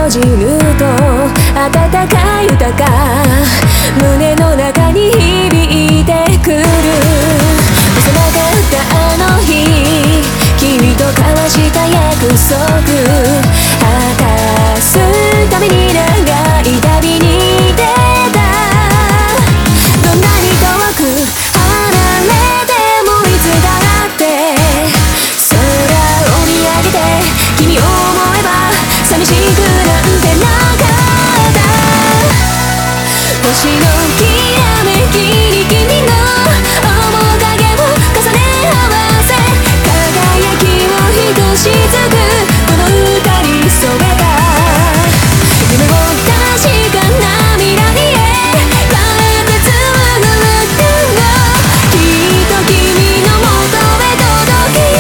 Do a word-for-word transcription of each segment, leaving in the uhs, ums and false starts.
閉じると温かい歌が胸の中に響いてくる。幼かったあの日、君と交わした約束果たすために長い旅に出た。どんなに遠く離れてもいつだって空を見上げて君を思えば寂しくなんてなかった。星のきらめきに君の面影を重ね合わせ、輝きをひとしずくこの歌に染めた。夢を確かな未来へ変えて紡ぐ歌をきっと君のもとへ届けよ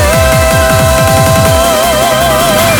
う。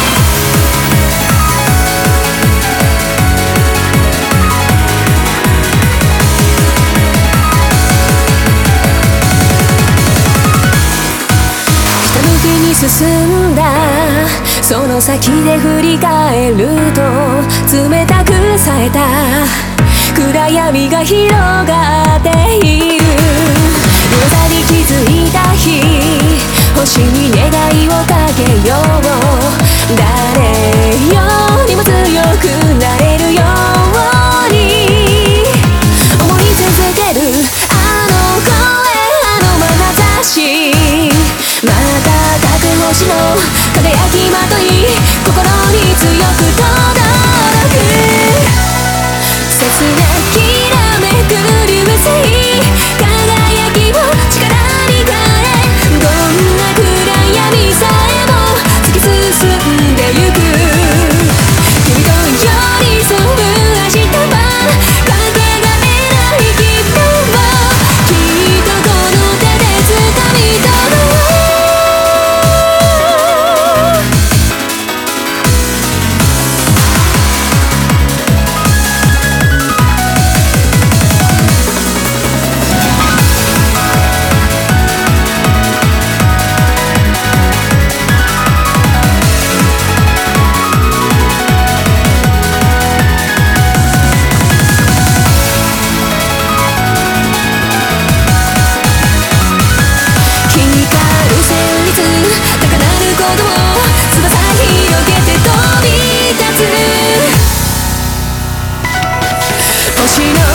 ひたむきに進んだその先で振り返ると冷たく冴えた暗闇が広がっている。夜空に気づいた日、星に願いをかけよう。誰よりも強くなれるように思い続けるあの声、あの眼差し、瞬く星の輝きまとい心に強く届く。切なきらめく流星、輝きを力に変え、どんな暗闇さえも突き進んでゆく。君と寄り添う明日はかけがえない希望をきっとこの手で掴み取ろう。星の